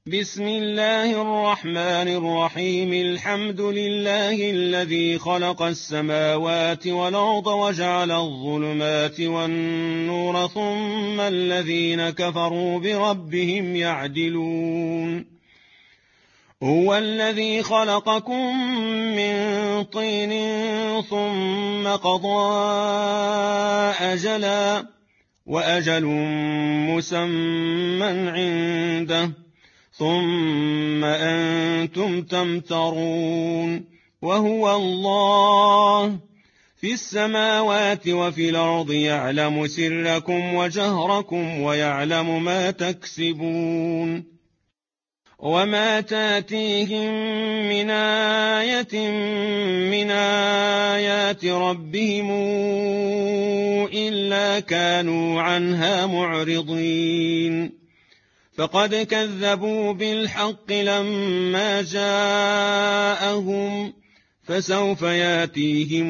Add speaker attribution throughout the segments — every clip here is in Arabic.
Speaker 1: بسم الله الرحمن الرحيم. الحمد لله الذي خلق السماوات والأرض وجعل الظلمات والنور ثم الذين كفروا بربهم يعدلون. هو الذي خلقكم من طين ثم قضى أجلا وأجل مسمى عنده ثم أنتم تمترون. وهو الله في السماوات وفي الأرض يعلم سركم وجهركم ويعلم ما تكسبون. وما تاتيهم من آية من آيات ربهم إلا كانوا عنها معرضين. فقد كذبوا بالحق لما جاءهم فسوف ياتيهم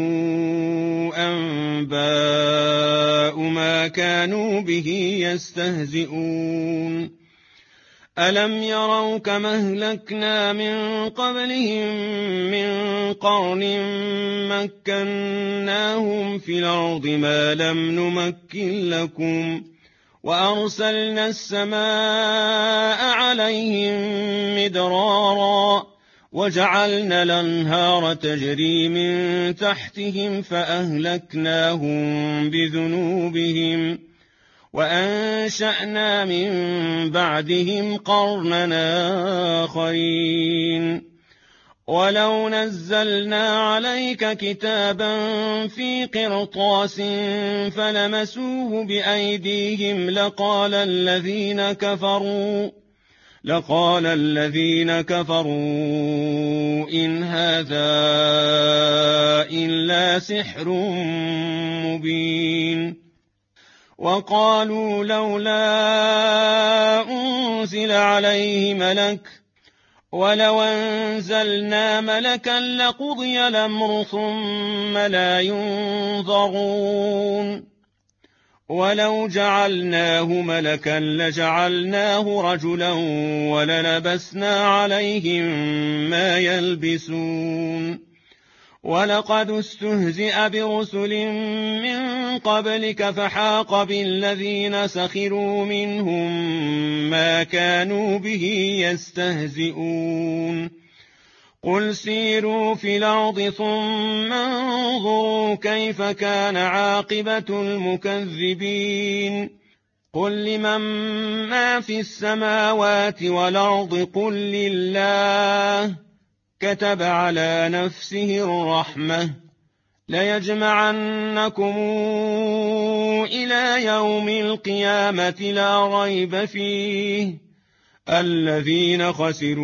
Speaker 1: أنباء ما كانوا به يستهزئون. ألم يروا كما أهلكنا من قبلهم من قرن مكناهم في الأرض ما لم نمكن لكم وأرسلنا السماء عليهم مدرارا وجعلنا الأنهار تجري من تحتهم فأهلكناهم بذنوبهم وأنشأنا من بعدهم قرننا آخرين. ولو نزلنا عليك كتابا في قرطاس فلمسوه بأيديهم لقال الذين كفروا إن هذا إلا سحر مبين. وقالوا لولا أنزل عليه ملك ولو أنزلنا ملكا لقضي الأمر ثم لا ينظرون. ولو جعلناه ملكا لجعلناه رجلا وللبسنا عليهم ما يلبسون. ولقد استهزئ برسل من قبلك فحاق بالذين سخروا منهم ما كانوا به يستهزئون. قل سيروا في الأرض ثم انظروا كيف كان عاقبة المكذبين. قل لمن ما في السماوات والأرض قل لله كتب على نفسه الرحمة ليجمعنكم إلى يوم القيامة لا ريب فيه الذين خسروا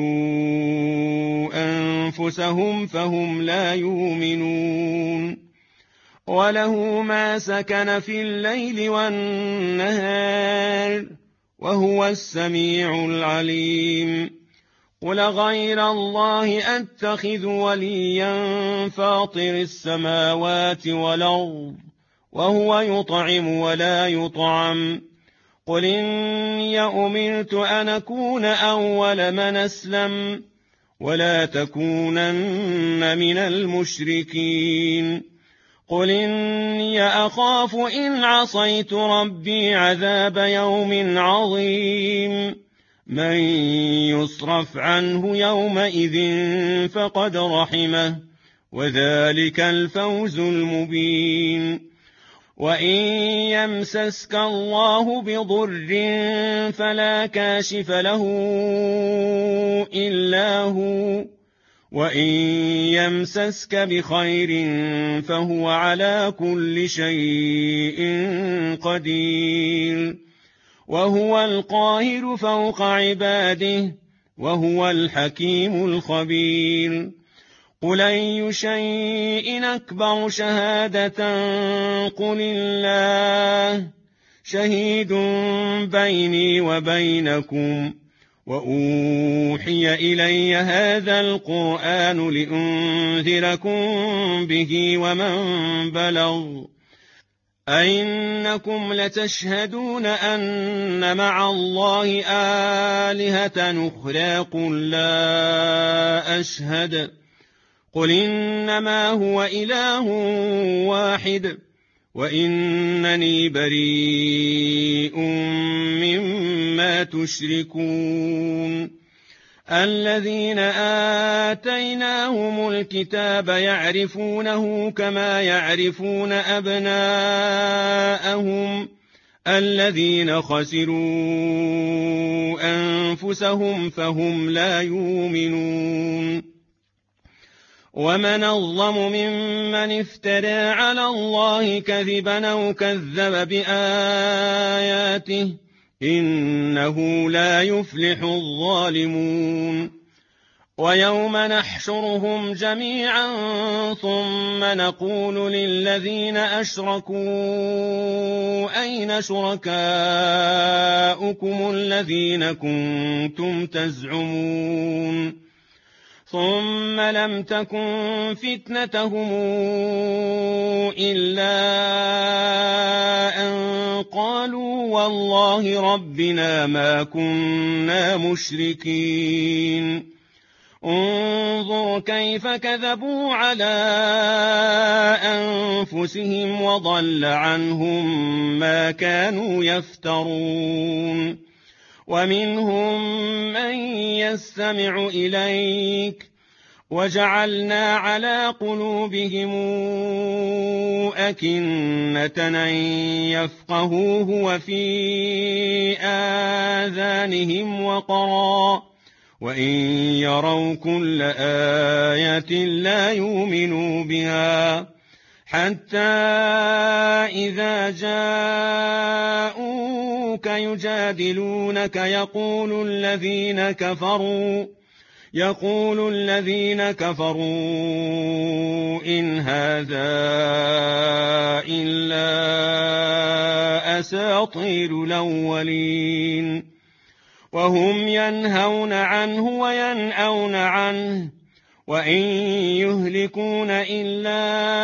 Speaker 1: أنفسهم فهم لا يؤمنون. وله ما سكن في الليل والنهار وهو السميع العليم. قل غير الله أتخذ وليا فاطر السماوات والأرض وهو يطعم ولا يطعم. قل إني أمرت أن أكون أول من أسلم ولا تكونن من المشركين. قل إني أخاف إن عصيت ربي عذاب يوم عظيم. من يصرف عنه يومئذ فقد رحمه وذلك الفوز المبين. وإن يمسسك الله بضر فلا كاشف له إلا هو وإن يمسسك بخير فهو على كل شيء قدير. وهو القاهر فوق عباده وهو الحكيم الخبير. قل أي شيء أكبر شهادة قل الله شهيد بيني وبينكم وأوحي إلي هذا القرآن لأنذركم به ومن بلغ أئنكم لتشهدون أن مع الله آلهة أخرى قل لا أشهد قل إنما هو إله واحد وإنني بريء مما تشركون الذين آتيناهم الكتاب يعرفونه كما يعرفون أبناءهم الذين خسروا أنفسهم فهم لا يؤمنون ومن أظلم ممن افترى على الله كذبا أو كذب بآياته إنه لا يفلح الظالمون ويوم نحشرهم جميعا ثم نقول للذين أشركوا أين شركاؤكم الذين كنتم تزعمون ثم لم تكن فتنتهم إلا أن قالوا والله ربنا ما كنا مشركين انظر كيف كذبوا على أنفسهم وضل عنهم ما كانوا يفترون ومنهم من يستمع إليك وجعلنا على قلوبهم أكنة أن يفقهوه وفي آذانهم وقرا وإن يروا كل آية لا يؤمنوا بها حتى إذا جاءوك يجادلونك يقول الذين كفروا إن هذا إلا أساطير الأولين وهم ينهون عنه وينأون عنه وإن يهلكون إلا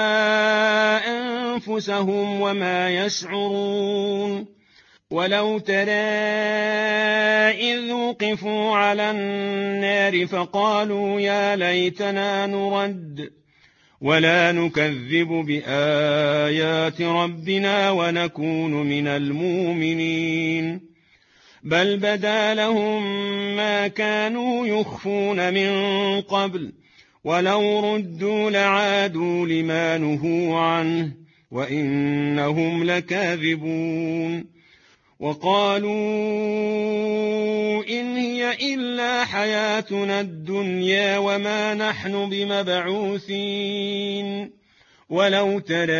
Speaker 1: أنفسهم وما يشعرون ولو ترى إذ وقفوا على النار فقالوا يا ليتنا نرد ولا نكذب بآيات ربنا ونكون من المؤمنين بل بدا لهم ما كانوا يخفون من قبل ولو ردوا لعادوا لما نهوا عنه وإنهم لكاذبون وقالوا إن هي إلا حياتنا الدنيا وما نحن بمبعوثين ولو ترى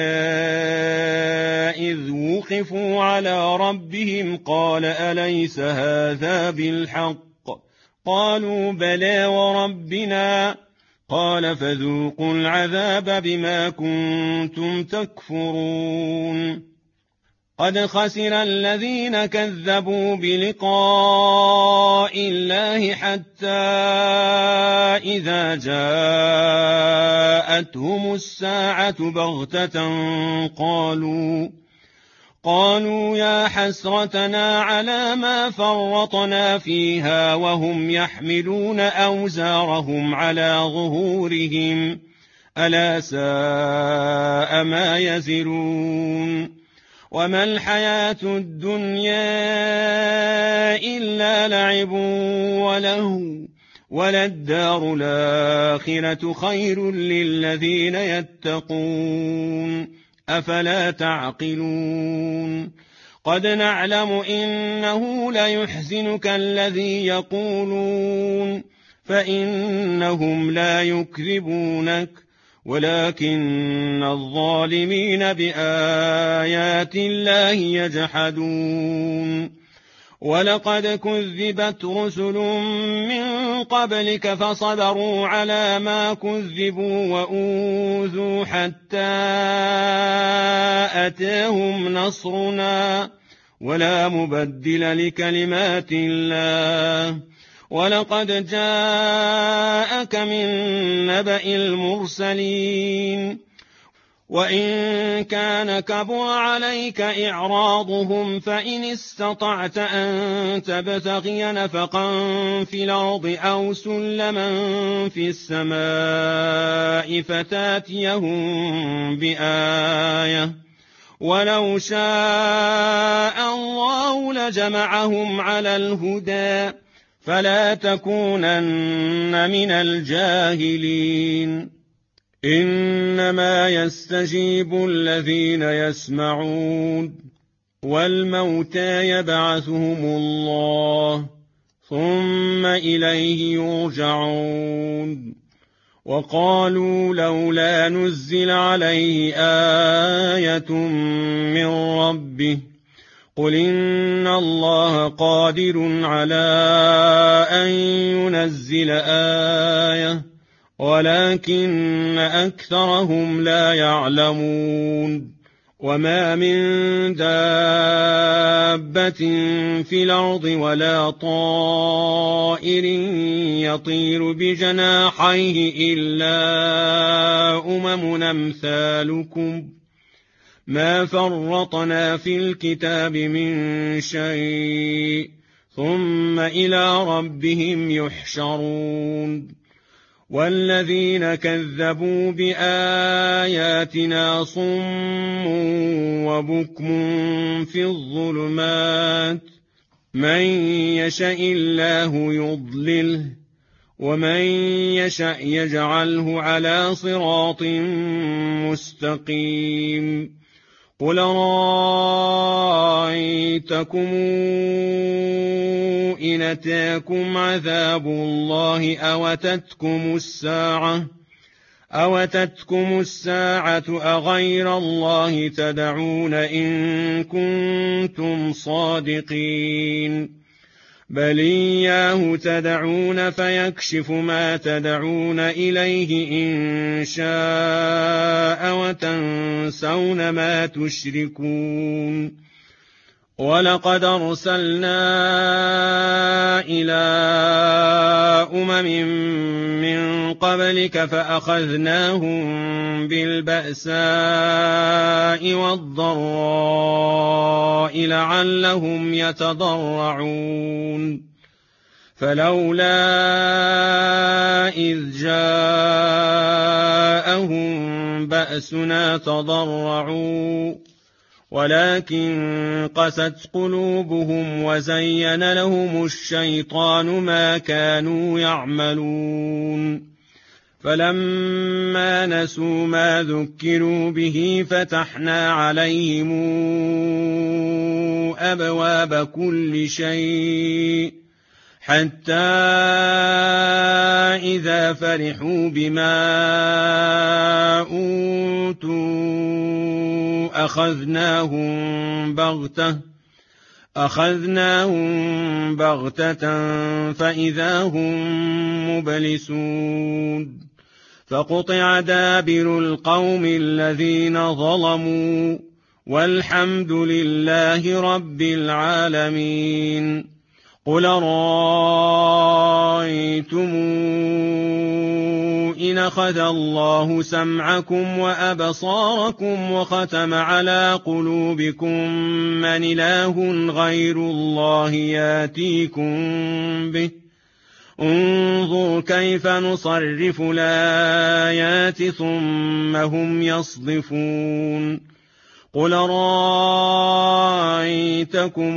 Speaker 1: إذ وقفوا على ربهم قال أليس هذا بالحق قالوا بلى وربنا قال فذوقوا العذاب بما كنتم تكفرون قد خسر الذين كذبوا بلقاء الله حتى إذا جاءتهم الساعة بغتة قالوا يا حسرتنا على ما فرطنا فيها وهم يحملون أوزارهم على ظهورهم ألا ساء ما يزرون وما الحياة الدنيا إلا لعب وله وللدار الآخرة خير للذين يتقون أفلا تعقلون قد نعلم إنه ليحزنك الذي يقولون فإنهم لا يكذبونك ولكن الظالمين بآيات الله يجحدون ولقد كذبت رسل من قبلك فصبروا على ما كذبوا وأوذوا حتى أتاهم نصرنا ولا مبدل لكلمات الله ولقد جاءك من نبأ المرسلين وإن كان كبر عليك إعراضهم فإن استطعت أن تبتغي نفقا في الأرض أو سلما في السماء فتاتيهم بآية ولو شاء الله لجمعهم على الهدى فلا تكونن من الجاهلين إنما يستجيب الذين يسمعون والموتى يبعثهم الله ثم إليه يرجعون وقالوا لولا نزل عليه آية من ربه قل إن الله قادر على أن ينزل آية ولكن أكثرهم لا يعلمون وما من دابة في الأرض ولا طائر يطير بجناحيه إلا أمم أمثالكم ما فرطنا في الكتاب من شيء ثم إلى ربهم يحشرون والذين كذبوا بآياتنا صم وبكم في الظلمات من يشاء الله يضلله ومن يشاء يجعله على صراط مستقيم قل رأيتكم إن أتاكم عذاب الله أوتتكم الساعة أغير الله تدعون إن كنتم صادقين بل إياه تدعون فيكشف ما تدعون إليه إن شاء وتنسون ما تشركون ولقد أرسلنا إلى أمم من قبلك فأخذناهم بالبأساء والضراء لعلهم يتضرعون فلولا إذ جاءهم بأسنا تضرعوا ولكن قست قلوبهم وزين لهم الشيطان ما كانوا يعملون فلما نسوا ما ذكروا به فتحنا عليهم أبواب كل شيء حتى إذا فرحوا بما أوتوا أخذناهم بغتة فإذا هم مبلسون فقطع دابر القوم الذين ظلموا والحمد لله رب العالمين قل رأيتم إن أخذ الله سمعكم وأبصاركم وختم على قلوبكم من إله غير الله ياتيكم به انظر كيف نصرف الآيات ثم هم يصدفون قل رأيتكم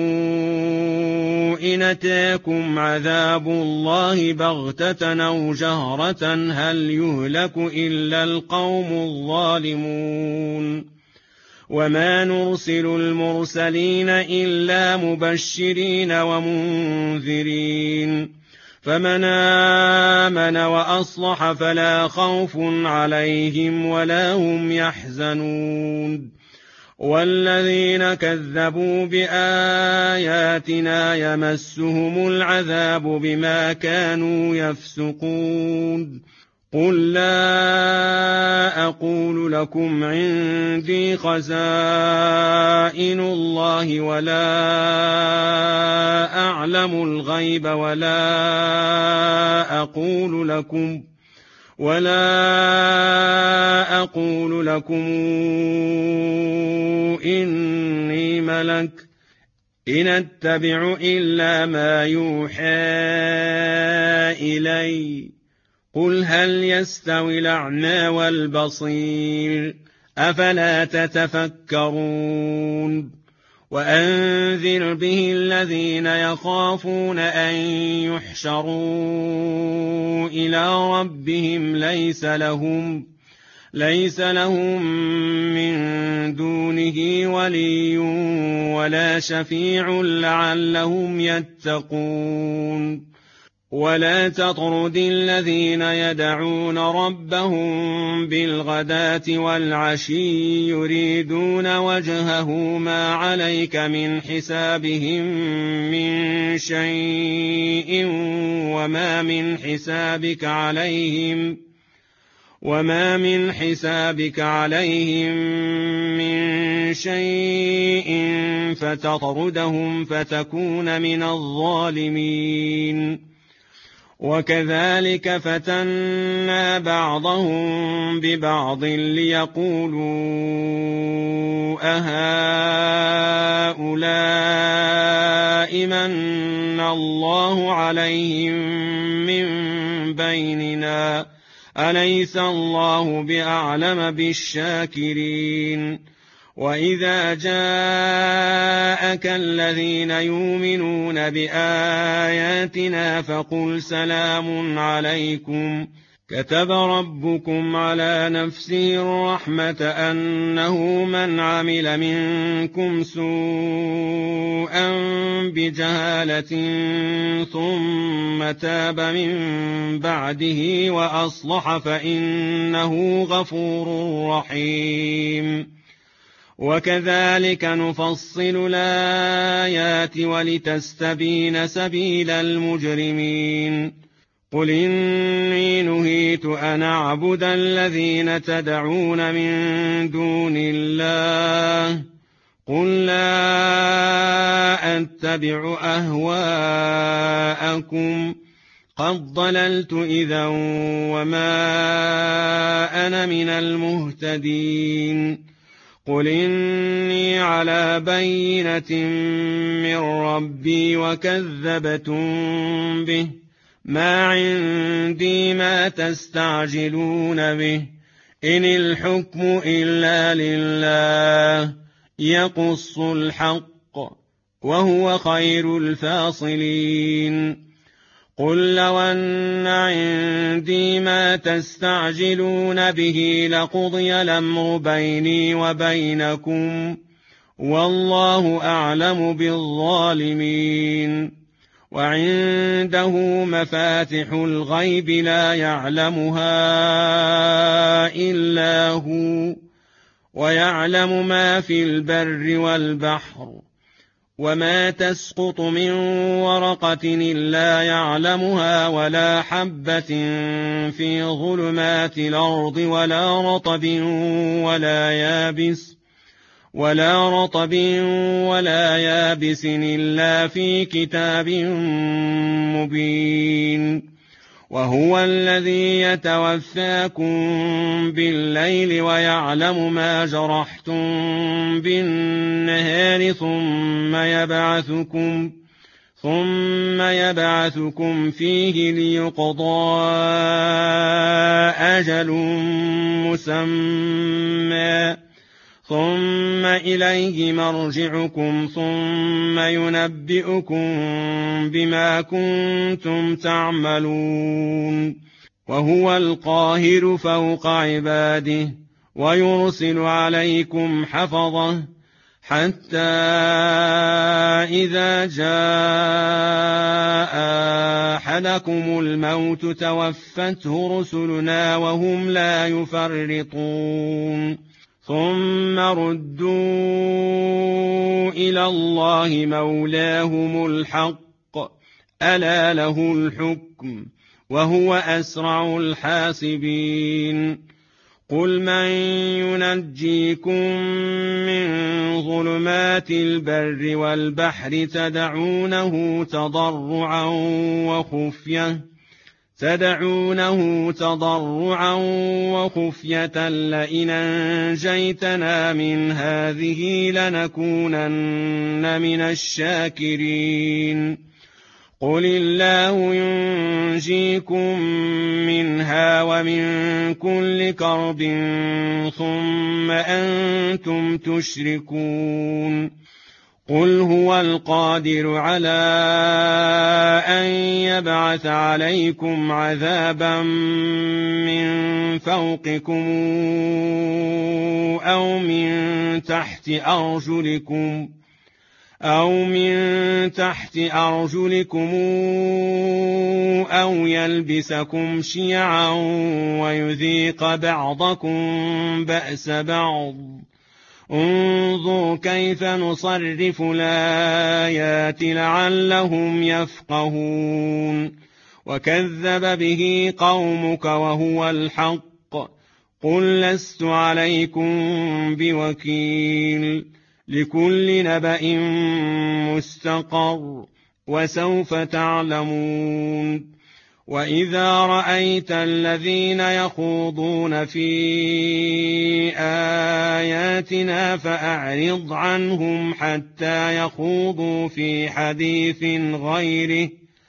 Speaker 1: إن أتاكم عذاب الله بغتة أو جهرة هل يهلك إلا القوم الظالمون وما نرسل المرسلين إلا مبشرين ومنذرين فمن آمن وأصلح فلا خوف عليهم ولا هم يحزنون والذين كذبوا بآياتنا يمسهم العذاب بما كانوا يفسقون قل لا أقول لكم عندي خزائن الله ولا أعلم الغيب ولا أقول لكم إني ملك إن أتبع إلا ما يوحى إلي قل هل يستوي الأعمى والبصير أفلا تتفكرون وأنذر به الذين يخافون أن يحشروا إلى ربهم ليس لهم من دونه ولي ولا شفيع لعلهم يتقون ولا تطرد الذين يدعون ربهم بالغداة والعشي يريدون وجهه ما عليك من حسابهم من شيء وما من حسابك عليهم من شيء فتطردهم فتكون من الظالمين وكذلك فتنا بعضهم ببعض ليقولوا أهؤلاء من الله عليهم من بيننا أليس الله بأعلم بالشاكرين وإذا جاءك الذين يؤمنون بآياتنا فقل سلام عليكم كتب ربكم على نفسه الرحمة أنه من عمل منكم سوءا بجهالة ثم تاب من بعده وأصلح فإنه غفور رحيم وكذلك نفصل الآيات ولتستبين سبيل المجرمين قل إني نهيت أن أعبد الذين تدعون من دون الله قل لا أتبع أهواءكم قد ضللت إذا وما أنا من المهتدين قل إني على بينة من ربي وكذبتم به ما عندي ما تستعجلون به إن الحكم إلا لله يقص الحق وهو خير الفاصلين قل لو أن عندي ما تستعجلون به لقضي الأمر بيني وبينكم والله أعلم بالظالمين وعنده مفاتح الغيب لا يعلمها إلا هو ويعلم ما في البر والبحر وما تسقط من ورقة إلا يعلمها ولا حبة في ظلمات الأرض ولا رطب ولا يابس إلا في كتاب مبين وهو الذي يتوفاكم بالليل ويعلم ما جرحتم بالنهار ثم يبعثكم فيه ليقضى أجل مسمى ثم إليه مرجعكم ثم ينبئكم بما كنتم تعملون وهو القاهر فوق عباده ويرسل عليكم حفظه حتى إذا جاء أحدكم الموت توفته رسلنا وهم لا يفرطون ثم ردوا إلى الله مولاهم الحق ألا له الحكم وهو أسرع الحاسبين قل من ينجيكم من ظلمات البر والبحر تدعونه تدعونه تضرعا وخفية لئن أنجيتنا من هذه لنكونن من الشاكرين قل الله ينجيكم منها ومن كل كرب ثم أنتم تشركون قل هو القادر على أن يبعث عليكم عذابا من فوقكم أو من تحت أرجلكم أو يلبسكم شيعا ويذيق بعضكم بأس بعض انظر كيف نصرف الآيات لعلهم يفقهون وكذب به قومك وهو الحق قل لست عليكم بوكيل لكل نبأ مستقر وسوف تعلمون وإذا رأيت الذين يخوضون في آياتنا فأعرض عنهم حتى يخوضوا في حديث غيره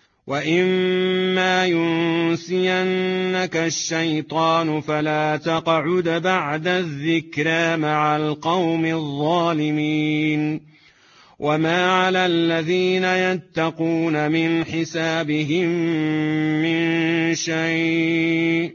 Speaker 1: وإما ينسينك الشيطان فلا تقعد بعد الذكرى مع القوم الظالمين وما على الذين يتقون من حسابهم من شيء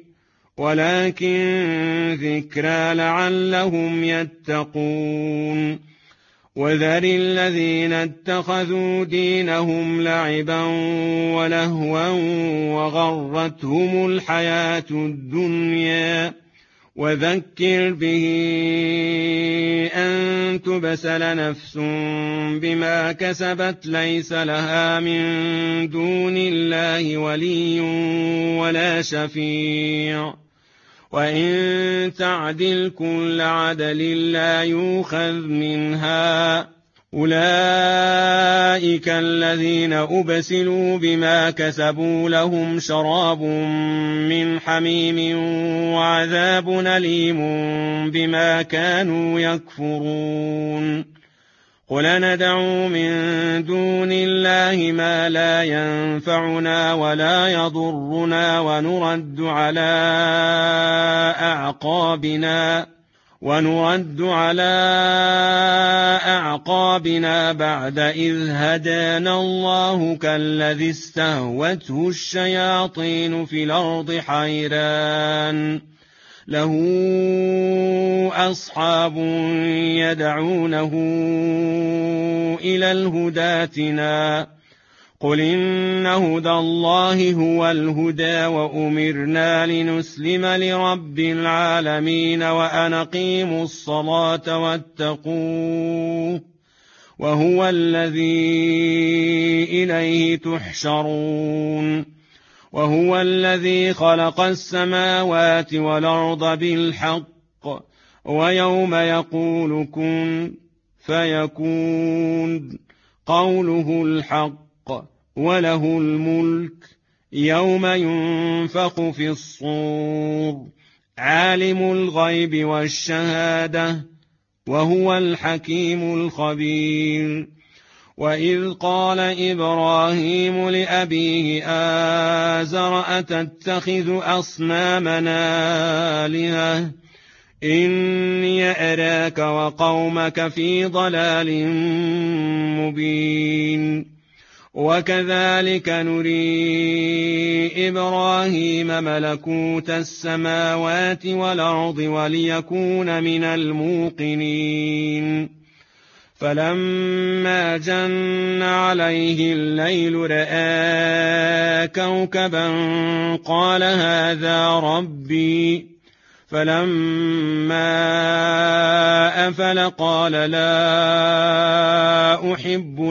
Speaker 1: ولكن ذكرى لعلهم يتقون وذر الذين اتخذوا دينهم لعبا ولهوا وغرتهم الحياة الدنيا وذكر به أن تبسل نفس بما كسبت ليس لها من دون الله ولي ولا شفيع وإن تعدل كل عدل لا يؤخذ منها أولئك الذين أبسلوا بما كسبوا لهم شراب من حميم وعذاب أليم بما كانوا يكفرون قل ندعو من دون الله ما لا ينفعنا ولا يضرنا ونرد على أعقابنا بعد إذ هدانا الله كالذي استهوته الشياطين في الأرض حيران له أصحاب يدعونه إلى الهدى ائتنا قل إن هدى الله هو الهدى وأمرنا لنسلم لرب العالمين وأن أقيموا الصلاة واتقوه وهو الذي إليه تحشرون وهو الذي خلق السماوات والأرض بالحق ويوم يقول كن فيكون قوله الحق وله الملك يوم ينفخ في الصور عالم الغيب والشهادة وهو الحكيم الخبير وإذ قال إبراهيم لأبيه آزر أتتخذ أصنامنا آلهة إني أراك وقومك في ضلال مبين وكذلك نري إبراهيم ملكوت السماوات والأرض وليكون من الموقنين فلما جن عليه الليل رأى كوكبا قال هذا ربي فلما أفل قال لا أحب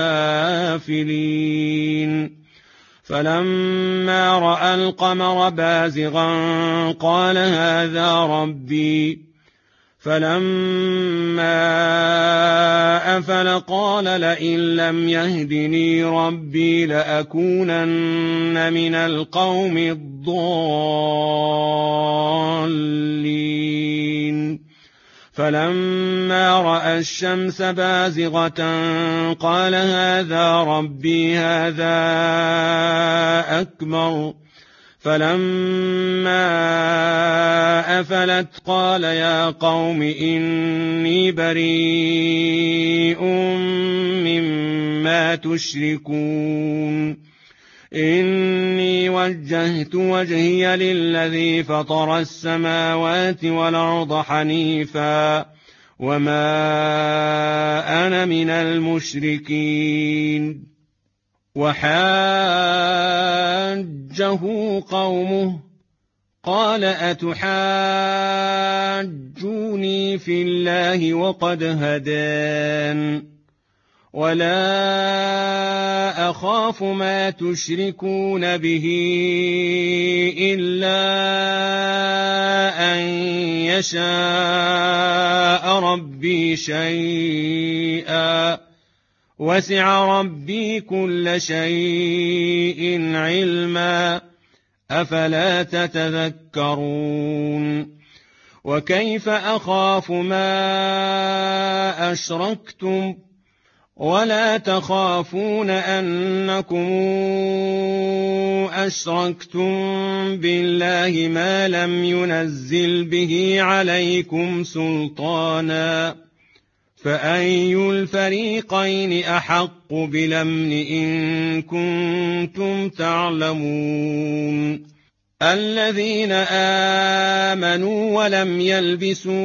Speaker 1: الآفلين فلما رأى القمر بازغا قال هذا ربي فلما أفل قال لئن لم يهدني ربي لأكونن من القوم الضالين فلما رأى الشمس بازغة قال هذا ربي هذا أكبر فلما أفلت قال يا قوم إني بريء مما تشركون إني وجهت وجهي للذي فطر السماوات والأرض حنيفا وما أنا من المشركين وحاجه قومه قال أتحاجوني في الله وقد هدان ولا أخاف ما تشركون به إلا أن يشاء ربي شيئا وسع ربي كل شيء علما أفلا تتذكرون وكيف أخاف ما أشركتم ولا تخافون أنكم أشركتم بالله ما لم ينزل به عليكم سلطانا فأي الفريقين أحق بالأمن إن كنتم تعلمون الذين آمنوا ولم يلبسوا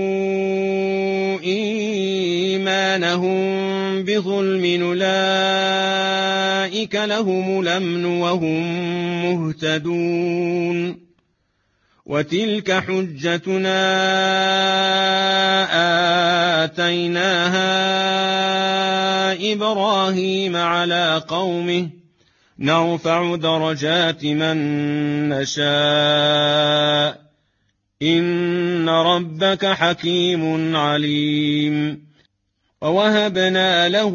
Speaker 1: إيمانهم بظلم أولئك لهم الأمن وهم مهتدون وتلك حجتنا آتيناها إبراهيم على قومه نرفع درجات من نشاء إن ربك حكيم عليم ووهبنا له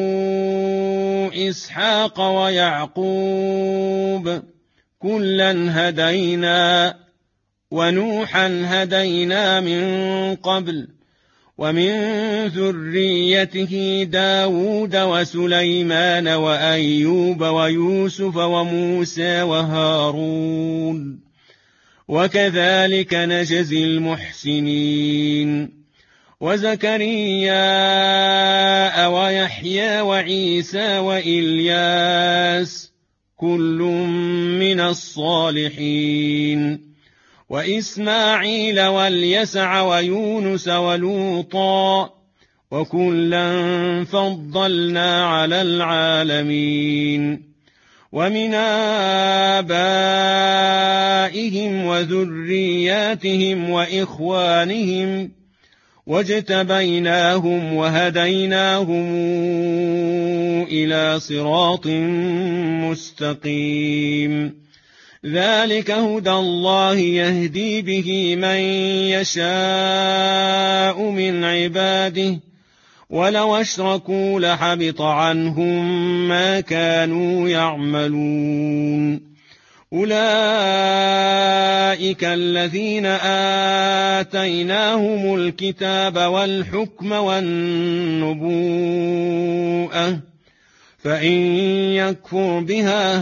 Speaker 1: إسحاق ويعقوب كلا هدينا ونوحا هدينا من قبل ومن ذريته داود وسليمان وأيوب ويوسف وموسى وهارون وكذلك نجزي المحسنين وزكريا ويحيى وعيسى وإلياس كل من الصالحين وإسماعيل واليسع ويونس ولوطا وكلا فضلنا على العالمين ومن آبائهم وذرياتهم وإخوانهم واجتبيناهم وهديناهم إلى صراط مستقيم ذلك هدى الله يهدي به من يشاء من عباده ولو أشركوا لحبط عنهم ما كانوا يعملون أولئك الذين آتيناهم الكتاب والحكم والنبوءة فإن يكفر بها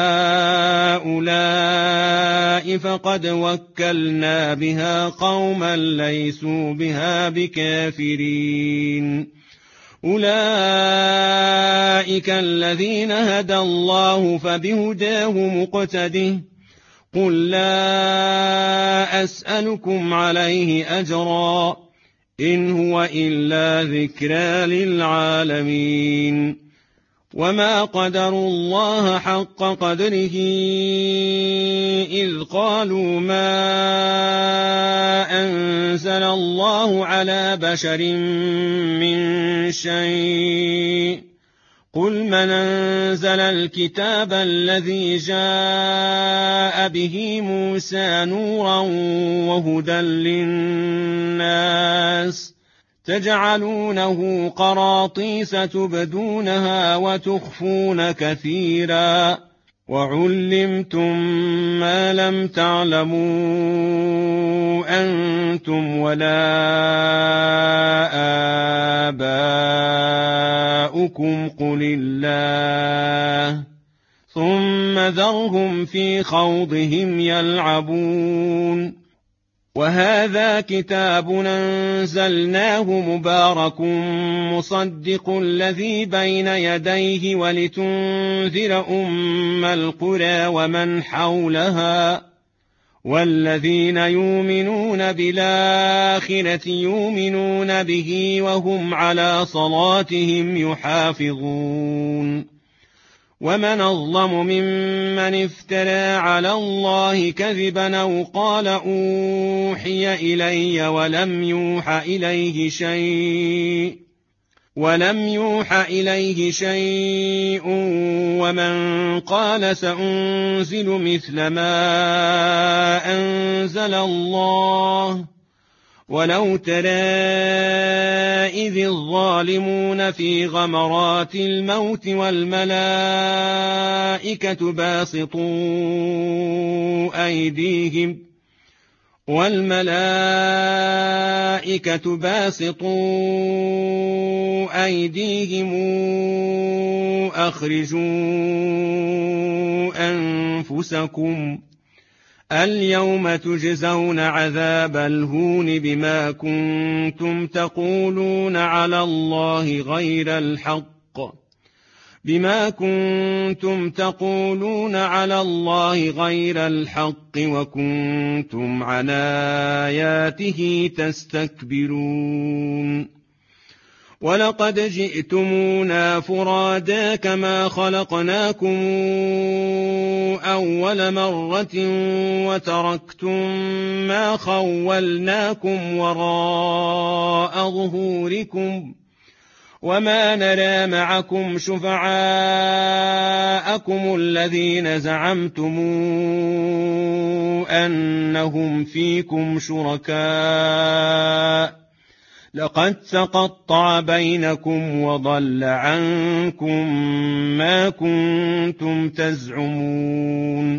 Speaker 1: هؤلاء فقد وكلنا بها قوما ليسوا بها بكافرين أولئك الذين هدى الله فبهداه مقتده قل لا أسألكم عليه أجرا إن هو إلا ذكرى للعالمين وما قدروا الله حق قدره إذ قالوا ما أنزل الله على بشر من شيء قل من أنزل الكتاب الذي جاء به موسى نورا وهدى للناس تجعلونه قراطيس تبدونها وتخفون كثيرا وعلمتم ما لم تعلموا أنتم ولا آباؤكم قل الله ثم ذرهم في خوضهم يلعبون وهذا كتاب أنزلناه مبارك مصدق الذي بين يديه ولتنذر أم القرى ومن حولها والذين يؤمنون بالآخرة يؤمنون به وهم على صلاتهم يحافظون ومن أظلم ممن افترى على الله كذبا أو قال أوحي إلي ولم يوحى إليه شيء ومن قال سأنزل مثل ما أنزل الله ولو ترى إذ الظالمون في غمرات الموت والملائكة باسطوا أيديهم أخرجوا أنفسكم اليوم تجزون عذاب الهون بما كنتم تقولون على الله غير الحق وكنتم عن آياته تستكبرون ولقد جئتمونا فرادا كما خلقناكم أول مرة وتركتم ما خولناكم وراء ظهوركم وما نرى معكم شفعاءكم الذين زعمتم أنهم فيكم شركاء لقد تقطع بينكم وضل عنكم ما كنتم تزعمون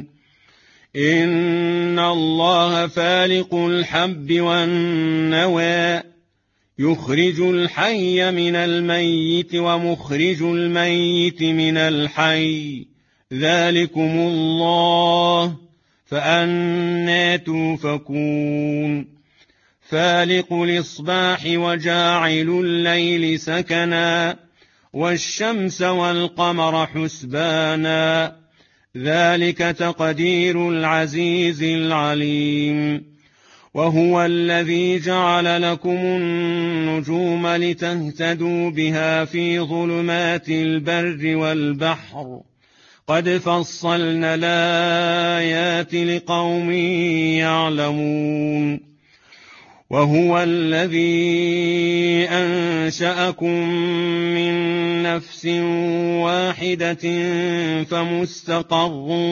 Speaker 1: إن الله فالق الحب والنوى يخرج الحي من الميت ومخرج الميت من الحي ذلكم الله فأنى توفكون فالق الإصباح وجاعل الليل سكنا والشمس والقمر حسبانا ذلك تقدير العزيز العليم وهو الذي جعل لكم النجوم لتهتدوا بها في ظلمات البر والبحر قد فصلنا الآيات لقوم يعلمون وهو الذي أنشأكم من نفس واحدة فمستقر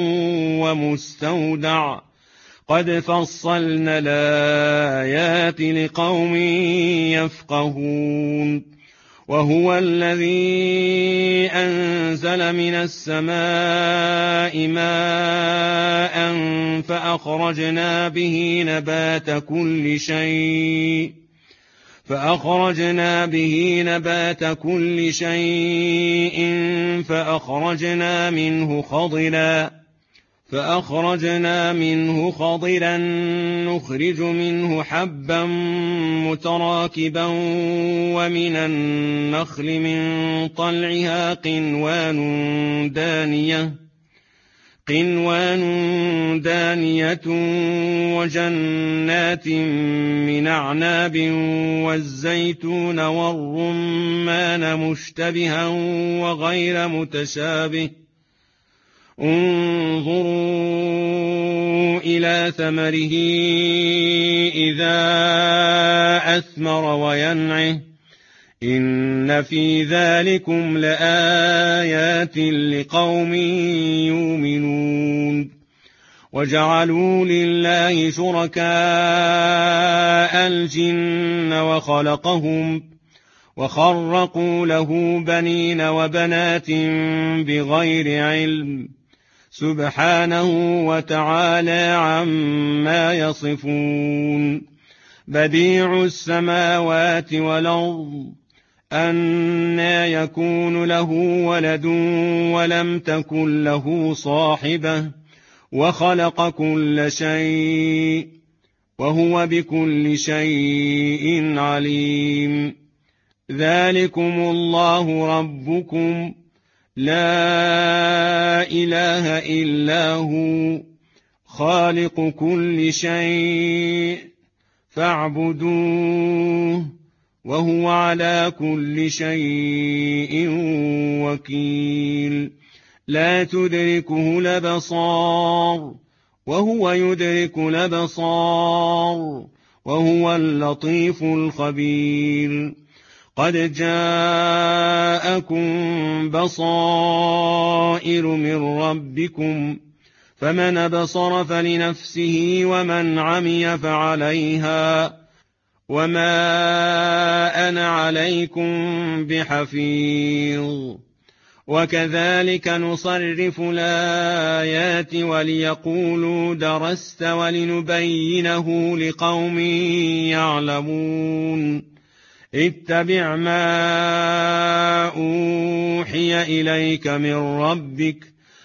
Speaker 1: ومستودع قد فصلنا الآيات لقوم يفقهون وهو الذي أنزل من السماء ماء فأخرجنا به نبات كل شيء فأخرجنا منه خضرا نخرج منه حبا متراكبا ومن النخل من طلعها قنوان دانية وجنات من أعناب والزيتون والرمان مشتبها وغير متشابه انظروا إلى ثمره إذا أثمر وينعه إن إن في ذلكم لآيات لقوم يؤمنون وجعلوا لله شركاء الجن وخلقهم وخرقوا له بنين وبنات بغير علم سبحانه وتعالى عما يصفون بديع السماوات والأرض أنى يكون له ولد ولم تكن له صاحبة وخلق كل شيء وهو بكل شيء عليم ذلكم الله ربكم لا إله إلا هو خالق كل شيء فاعبدوه وهو على كل شيء وكيل لا تدركه الأبصار وهو يدرك الأبصار وهو اللطيف الخبير قد جاءكم بصائر من ربكم فمن أبصر فلنفسه ومن عمي فعليها وما أنا عليكم بحفيظ وكذلك نصرف الآيات وليقولوا درست ولنبينه لقوم يعلمون اتبع ما أوحي إليك من ربك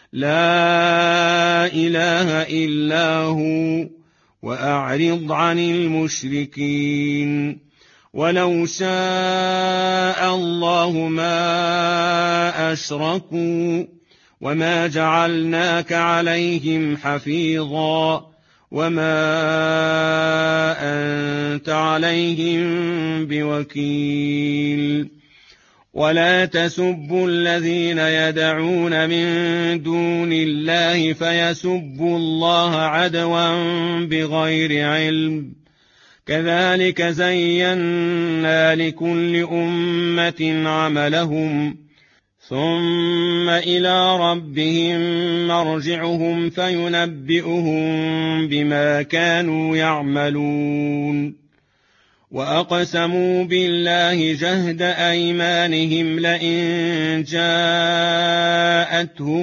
Speaker 1: لا إله إلا هو وأعرض عن المشركين ولو شاء الله ما أشركوا وما جعلناك عليهم حفيظا وما أنت عليهم بوكيل ولا تسبوا الذين يدعون من دون الله فيسبوا الله عدوا بغير علم كذلك زينا لكل أمة عملهم ثم إلى ربهم مرجعهم فينبئهم بما كانوا يعملون وأقسموا بالله جهد أيمانهم لئن جاءتهم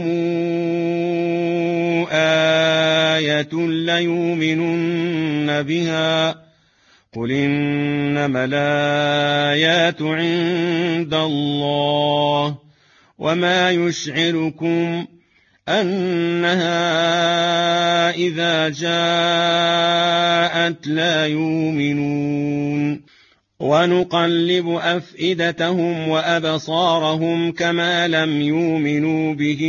Speaker 1: آية ليؤمنن بها قل إنما الآيات عند الله وما يشعركم أنها إذا جاءت لا يؤمنون ونقلب أفئدتهم وأبصارهم كما لم يؤمنوا به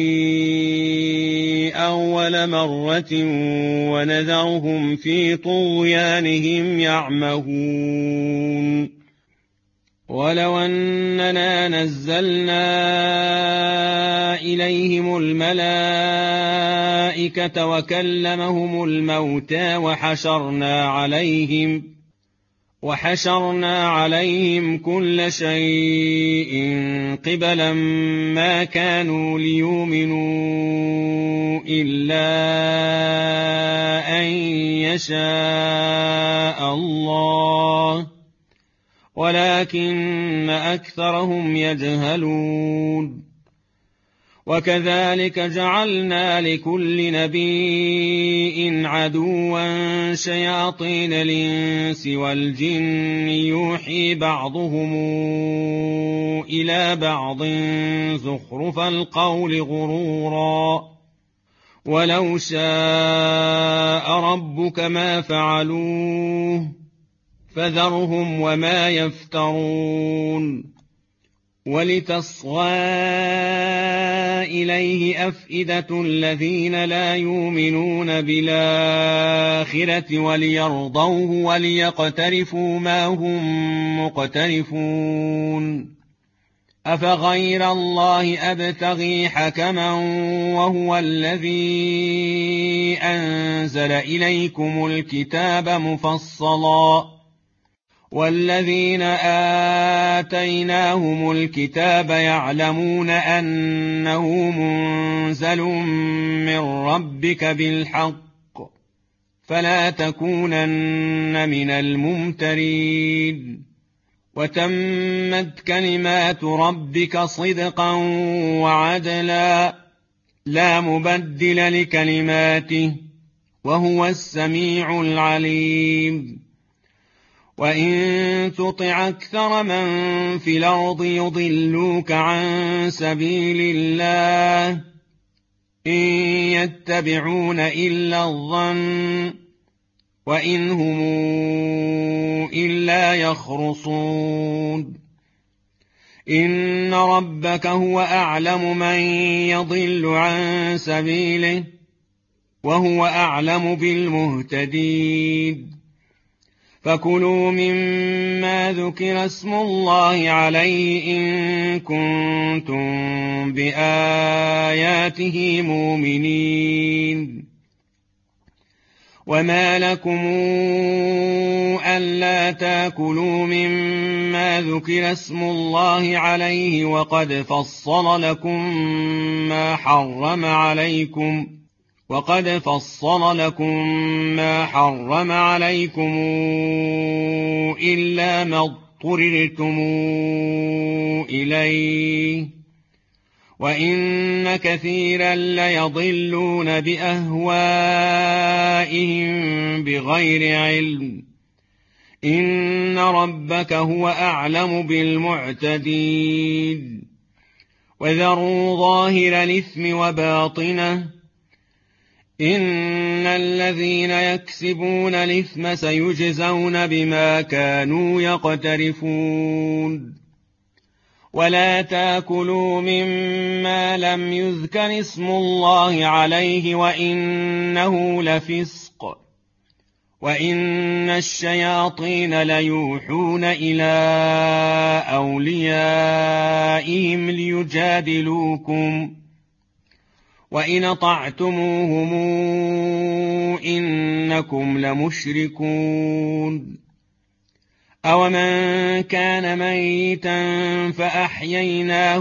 Speaker 1: أول مرة ونذرهم في طغيانهم يعمهون ولو أننا نزلنا إليهم الملائكة وكلمهم الموتى وحشرنا عليهم كل شيء قبلا ما كانوا ليؤمنوا إلا أن يشاء الله ولكن أكثرهم يجهلون وكذلك جعلنا لكل نبي عدوا شياطين الإنس والجن يوحي بعضهم إلى بعض زخرف القول غرورا ولو شاء ربك ما فعلوه فذرهم وما يفترون ولتصغى إليه أفئدة الذين لا يؤمنون بالآخرة وليرضوه وليقترفوا ما هم مقترفون أفغير الله أبتغي حكما وهو الذي أنزل إليكم الكتاب مفصلا والذين آتيناهم الكتاب يعلمون أنه منزل من ربك بالحق فلا تكونن من الممترين وتمت كلمات ربك صدقا وعدلا لا مبدل لكلماته وهو السميع العليم وإن تطع أكثر من في الأرض يضلوك عن سبيل الله إن يتبعون إلا الظن وإن هم إلا يخرصون إن ربك هو أعلم من يضل عن سبيله وهو أعلم بالمهتدين فكلوا مما ذكر اسم الله عليه إن كنتم بآياته مؤمنين وما لكم ألا تأكلوا مما ذكر اسم الله عليه وقد فصل لكم ما حرم عليكم إلا ما اضطررتم إليه وإن كثيرا ليضلون بأهوائهم بغير علم إن ربك هو أعلم بالمعتدين وذروا ظاهر الإثم وباطنه إن الذين يكسبون الإثم سيجزون بما كانوا يقترفون ولا تأكلوا مما لم يذكر اسم الله عليه وإنه لفسق وإن الشياطين ليوحون إلى أوليائهم ليجادلوكم وإن أطعتموهم إنكم لمشركون أومن كان ميتا فأحييناه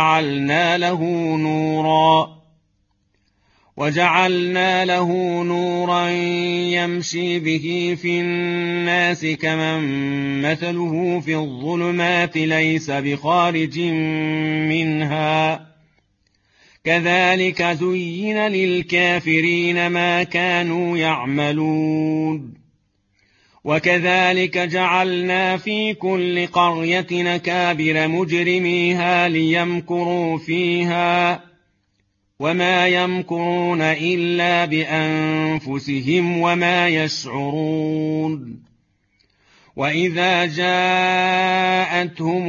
Speaker 1: وجعلنا له نورا يمشي به في الناس كمن مثله في الظلمات ليس بخارج منها كذلك زين للكافرين ما كانوا يعملون وكذلك جعلنا في كل قرية أكابر مجرميها ليمكروا فيها وما يمكرون إلا بأنفسهم وما يشعرون وإذا جاءتهم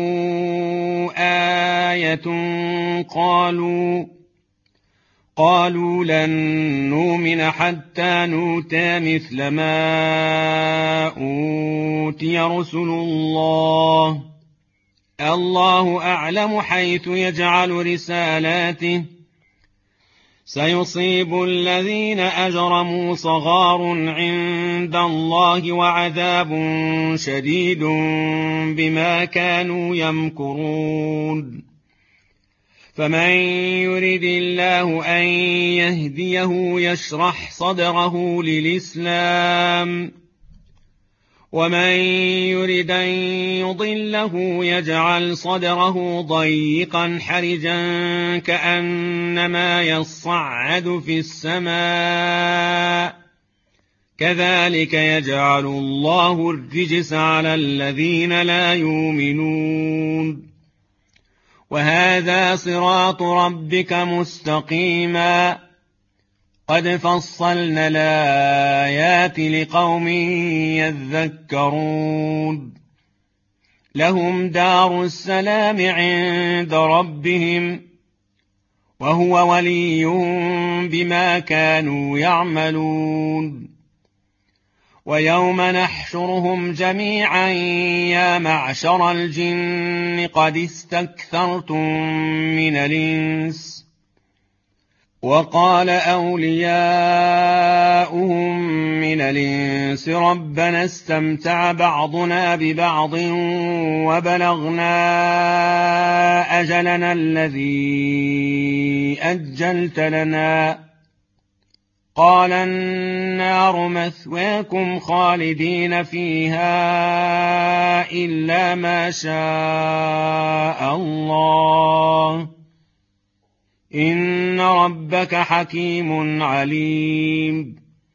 Speaker 1: آية قالوا لن نؤمن حتى نؤتى مثل ما أوتي رسل الله أعلم حيث يجعل رسالاته سيصيب الذين أجرموا صغار عند الله وعذاب شديد بما كانوا يمكرون فمن يرد الله أن يهديه يشرح صدره للإسلام ومن يرد أن يضله يجعل صدره ضيقا حرجا كأنما يصعد في السماء كذلك يجعل الله الرجس على الذين لا يؤمنون وهذا صراط ربك مستقيما قد فصلنا الآيات لقوم يذكرون لهم دار السلام عند ربهم وهو وليهم بما كانوا يعملون ويوم نحشرهم جميعا يا معشر الجن قد استكثرتم من الإنس وقال أولياؤهم من الإنس ربنا استمتع بعضنا ببعض وبلغنا أجلنا الذي أجلت لنا قال النار مثواكم خالدين فيها إلا ما شاء الله إن ربك حكيم عليم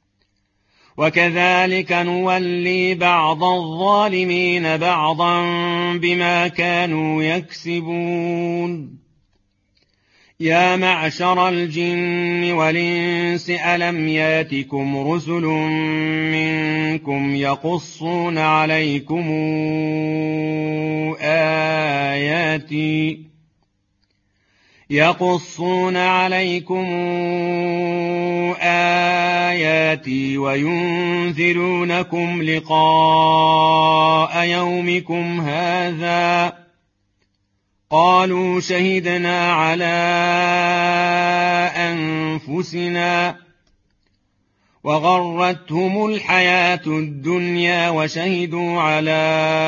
Speaker 1: وكذلك نولي بعض الظالمين بعضا بما كانوا يكسبون يا معشر الجن والإنس ألم ياتكم رسل منكم يقصون عليكم آياتي وينذرونكم لقاء يومكم هذا قالوا شهدنا على أنفسنا وغرتهم الحياة الدنيا وشهدوا على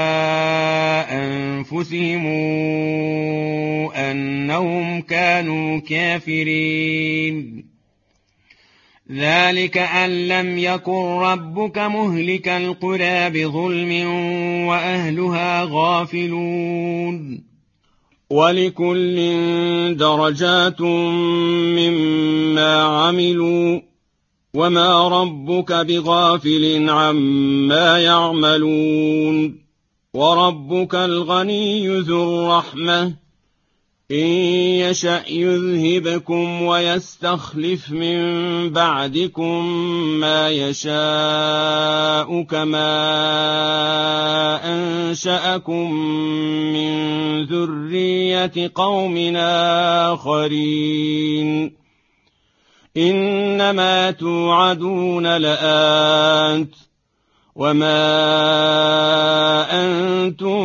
Speaker 1: أنفسهم أنهم كانوا كافرين ذلك أن لم يكن ربك مهلك القرى بظلم وأهلها غافلون ولكل درجات مما عملوا وما ربك بغافل عما يعملون وربك الغني ذو الرحمة إن يشأ يذهبكم ويستخلف من بعدكم ما يشاء كما أنشأكم من ذرية قوم آخرين إنما توعدون لآت وما أنتم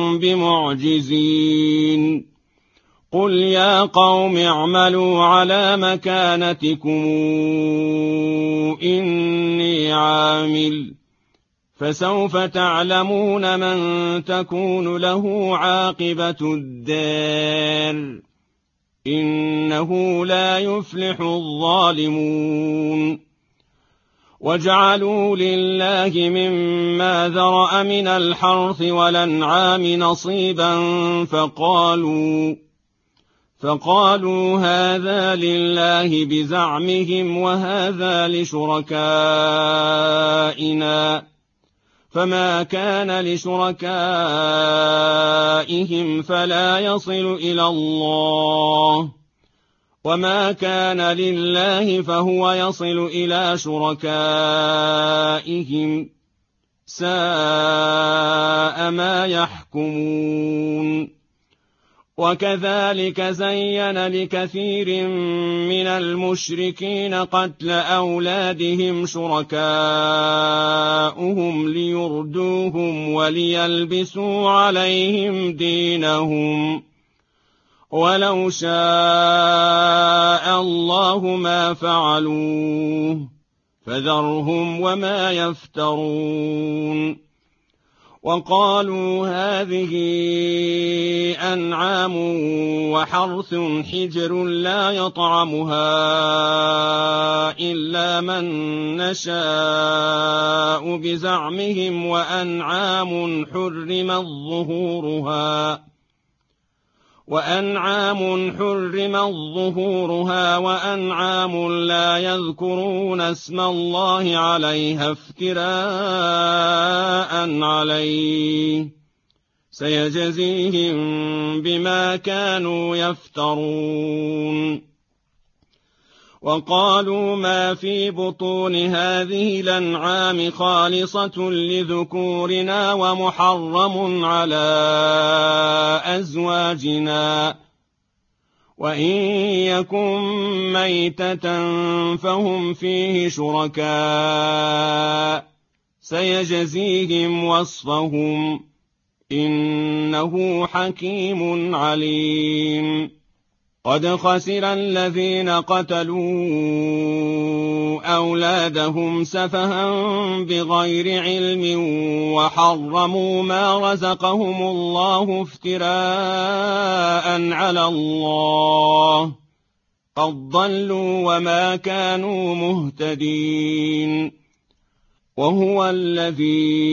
Speaker 1: بمعجزين قل يا قوم اعملوا على مكانتكم إني عامل فسوف تعلمون من تكون له عاقبة الدار إنه لا يفلح الظالمون وجعلوا لله مما ذرأ من الحرث والأنعام نصيبا فقالوا هذا لله بزعمهم وهذا لشركائنا فما كان لشركائهم فلا يصل إلى الله وما كان لله فهو يصل إلى شركائهم ساء ما يحكمون وكذلك زين لكثير من المشركين قتل أولادهم شركاؤهم ليردوهم وليلبسوا عليهم دينهم ولو شاء الله ما فعلوه فذرهم وما يفترون وقالوا هذه أنعام وحرث حجر لا يطعمها إلا من نشاء بزعمهم وأنعام حرمت ظهورها وأنعام لا يذكرون اسم الله عليها افتراء عليه سيجزيهم بما كانوا يفترون وقالوا ما في بطون هذه الأنعام خالصة لذكورنا ومحرم على أزواجنا وإن يكن ميتة فهم فيه شركاء سيجزيهم وصفهم إنه حكيم عليم قد خسر الذين قتلوا أولادهم سفها بغير علم وحرموا ما رزقهم الله افتراء على الله قد ضلوا وما كانوا مهتدين وهو الذي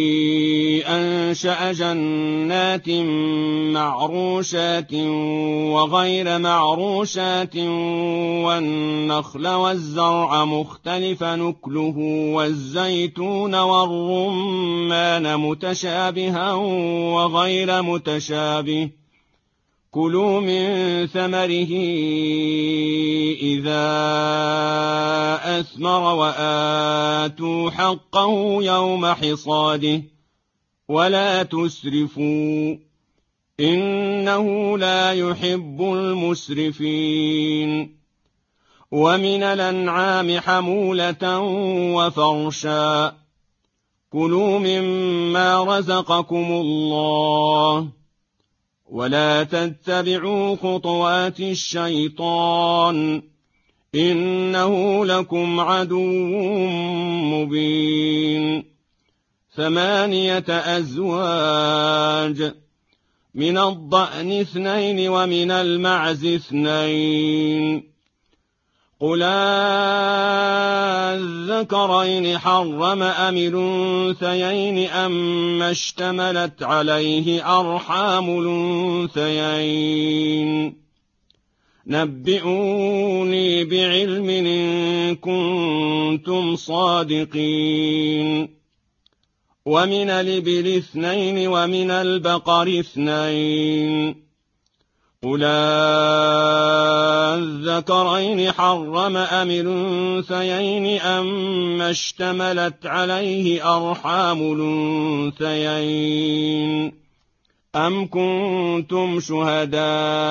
Speaker 1: أنشأ جنات معروشات وغير معروشات والنخل والزرع مختلف نكله والزيتون والرمان متشابها وغير متشابه كلوا من ثمره إذا أثمر وآتوا حقه يوم حصاده ولا تسرفوا إنه لا يحب المسرفين ومن الأنعام حمولة وفرشا كلوا مما رزقكم الله ولا تتبعوا خطوات الشيطان إنه لكم عدو مبين 8 أزواج من الضأن 2 ومن المعز 2 قل الذكرين حرم أم الأنثيين أما اشتملت عليه أرحام الأنثيين نبئوني بعلم إن كنتم صادقين ومن الإبل 2 ومن البقر 2 قل الذكرين حرم أم الأنثيين أما اشتملت عليه أرحام الأنثيين أم كنتم شهداء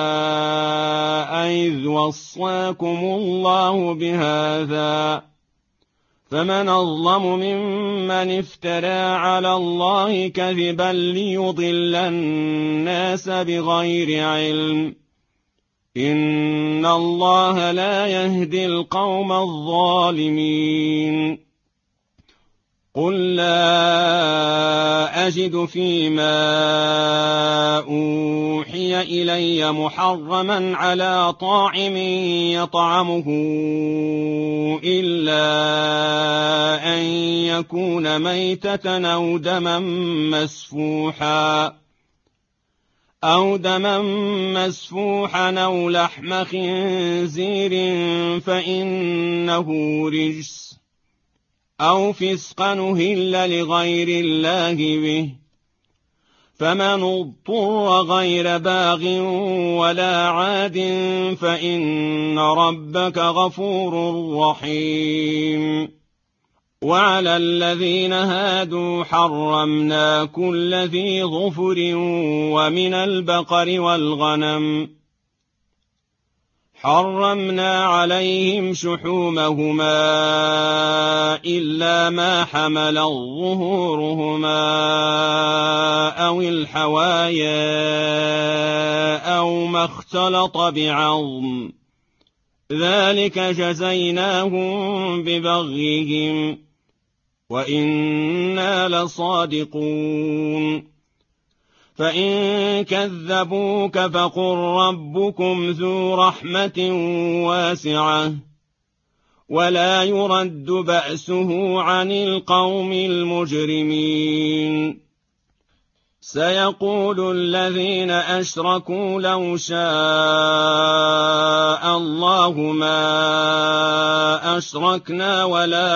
Speaker 1: إذ وصاكم الله بهذا فمن أظلم ممن افترى على الله كذبا ليضل الناس بغير علم إن الله لا يهدي القوم الظالمين قل لا أجد فيما أوحي إلي محرما على طاعم يطعمه إلا أن يكون ميتة أو دما مسفوحا أو لحم خنزير فإنه رجس أو فسقا أهل لغير الله به فمن اضطر غير باغ ولا عاد فإن ربك غفور رحيم وعلى الذين هادوا حرمنا كل ذي ظفر ومن البقر والغنم حرمنا عليهم شحومهما إلا ما حمل ظهورهما أو الحوايا أو ما اختلط بعظم ذلك جزيناهم ببغيهم وإنا لصادقون فإن كذبوك فقل ربكم ذو رحمة واسعة ولا يرد بأسه عن القوم المجرمين سيقول الذين أشركوا لو شاء الله ما أشركنا ولا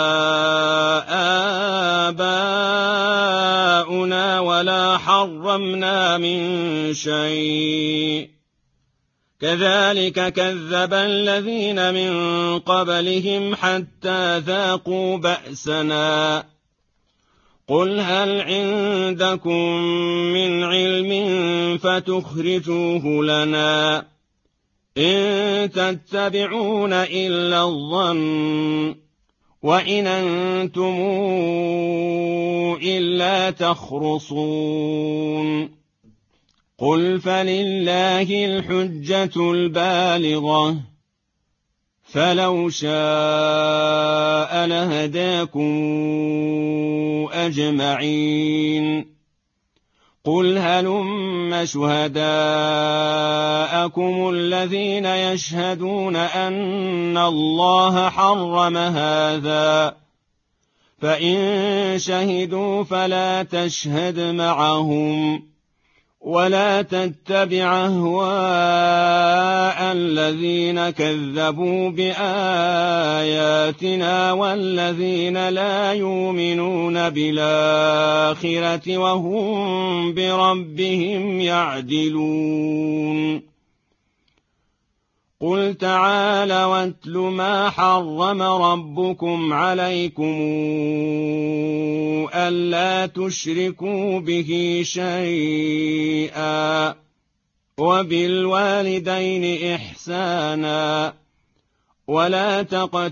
Speaker 1: آباؤنا ولا حرمنا من شيء كذلك كذب الذين من قبلهم حتى ذاقوا بأسنا قل هل عندكم من علم فتخرجوه لنا إن تتبعون إلا الظن وإن أنتم إلا تخرصون قل فلله الحجة البالغة فلو شاء لهداكم أجمعين قل هلم شهداءكم الذين يشهدون أن الله حرم هذا فإن شهدوا فلا تشهد معهم ولا تتبع أهواء الذين كذبوا بآياتنا والذين لا يؤمنون بالآخرة وهم بربهم يعدلون قل تعالوا واتل ما حرم ربكم عليكم ألا تشركوا به شيئا وبالوالدين إحسانا ولا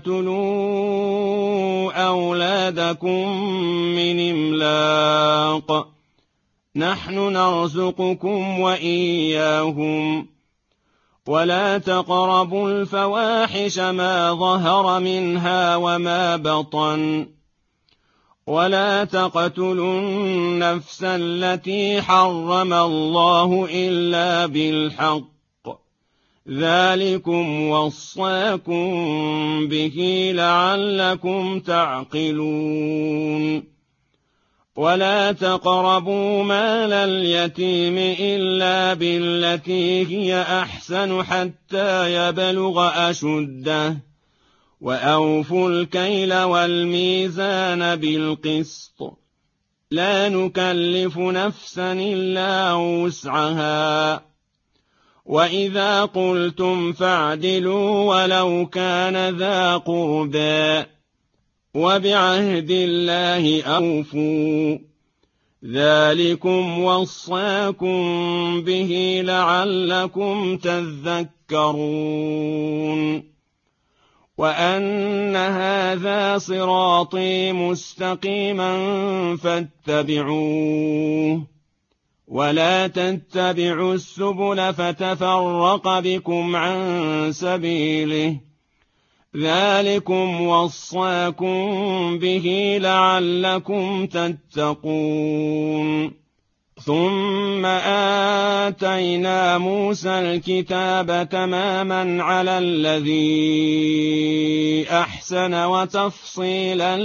Speaker 1: تقتلوا أولادكم من إملاق نحن نرزقكم وإياهم ولا تقربوا الفواحش ما ظهر منها وما بطن ولا تقتلوا النفس التي حرم الله إلا بالحق ذلكم وصاكم به لعلكم تعقلون ولا تقربوا مال اليتيم إلا بالتي هي أحسن حتى يبلغ أشده وأوفوا الكيل والميزان بالقسط لا نكلف نفسا إلا وسعها وإذا قلتم فاعدلوا ولو كان ذا قربى وبعهد الله أوفوا ذلكم وصاكم به لعلكم تذكرون وأن هذا صراطي مستقيما فاتبعوه ولا تتبعوا السبل فتفرق بكم عن سبيله ذلكم وصاكم به لعلكم تتقون ثم آتينا موسى الكتاب تماما على الذي أحسن وتفصيلا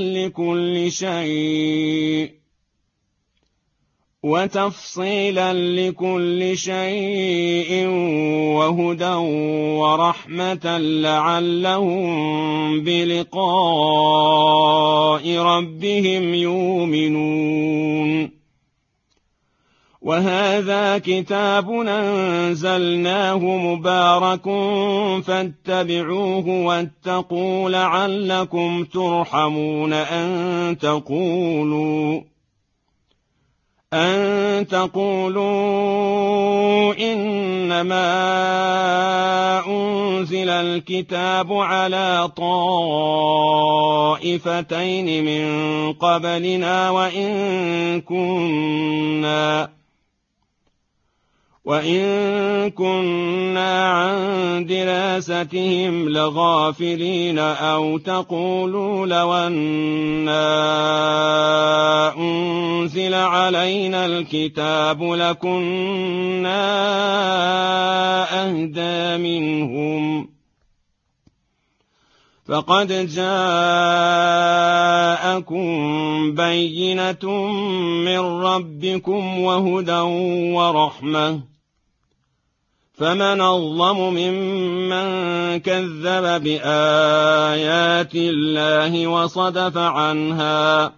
Speaker 1: لكل شيء وهدى ورحمة لعلهم بلقاء ربهم يؤمنون وهذا كتاب أنزلناه مبارك فاتبعوه واتقوا لعلكم ترحمون أن تقولوا إنما أنزل الكتاب على طائفتين من قبلنا وإن كنا عن دراستهم لغافلين أو تقولوا لو أنا أنزل علينا الكتاب لكنا أهدى منهم فقد جاءكم بينة من ربكم وهدى ورحمة فمن أظلم ممن كذب بآيات الله وصدف عنها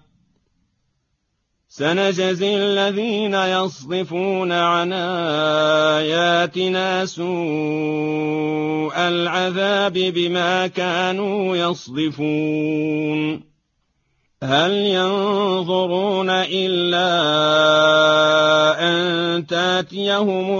Speaker 1: سنجزي الذين يصدفون عن آياتنا سوء العذاب بما كانوا يصدفون هل ينظرون إلا أن تاتيهم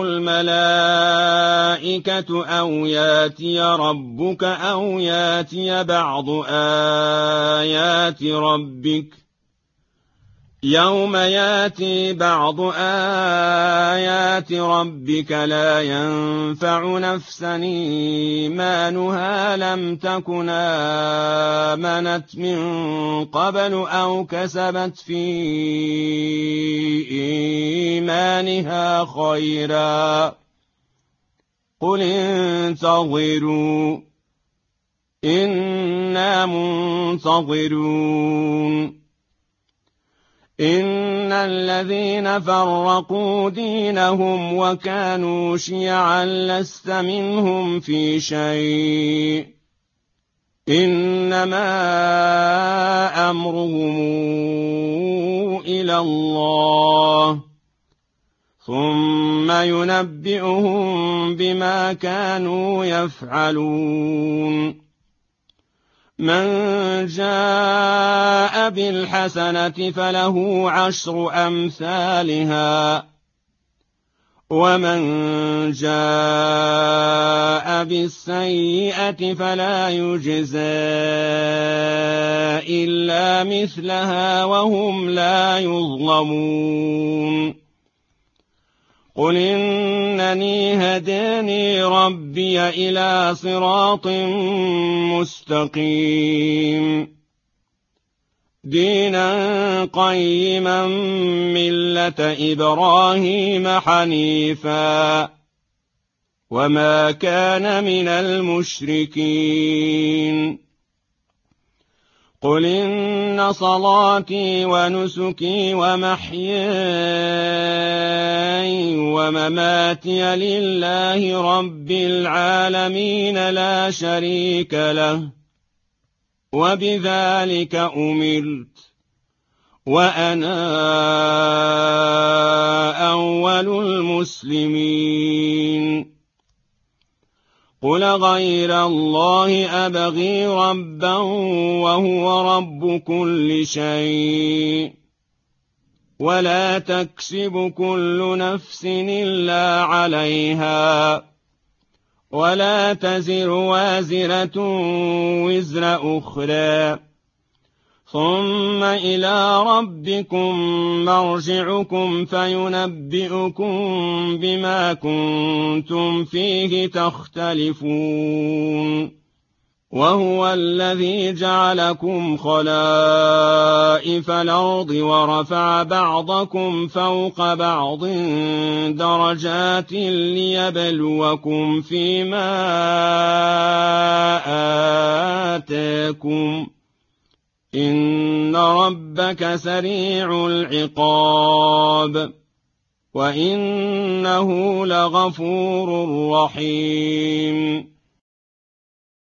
Speaker 1: الملائكة أو ياتي ربك أو ياتي بعض آيات ربك يوم ياتي بعض آيات ربك لا ينفع نفسا إيمانها لم تكن آمنت من قبل أو كسبت في إيمانها خيرا قل انتظروا إنا منتظرون إن الذين فرقوا دينهم وكانوا شيعا لست منهم في شيء إنما أمرهم إلى الله ثم ينبئهم بما كانوا يفعلون من جاء بالحسنة فله 10 أمثالها ومن جاء بالسيئة فلا يجزى إلا مثلها وهم لا يظلمون قل إنني هداني ربي إلى صراط مستقيم دينا قيما ملة إبراهيم حنيفا وما كان من المشركين قل إن صلاتي ونسكي ومحياي ومماتي لله رب العالمين لا شريك له وبذلك أمرت وأنا أول المسلمين قل غير الله أبغي ربا وهو رب كل شيء ولا تكسب كل نفس إلا عليها ولا تزر وازرة وزر أخرى ثم إلى ربكم مرجعكم فينبئكم بما كنتم فيه تختلفون وهو الذي جعلكم خلائف الأرض ورفع بعضكم فوق بعض درجات ليبلوكم فيما آتاكم إن ربك سريع العقاب وإنه لغفور رحيم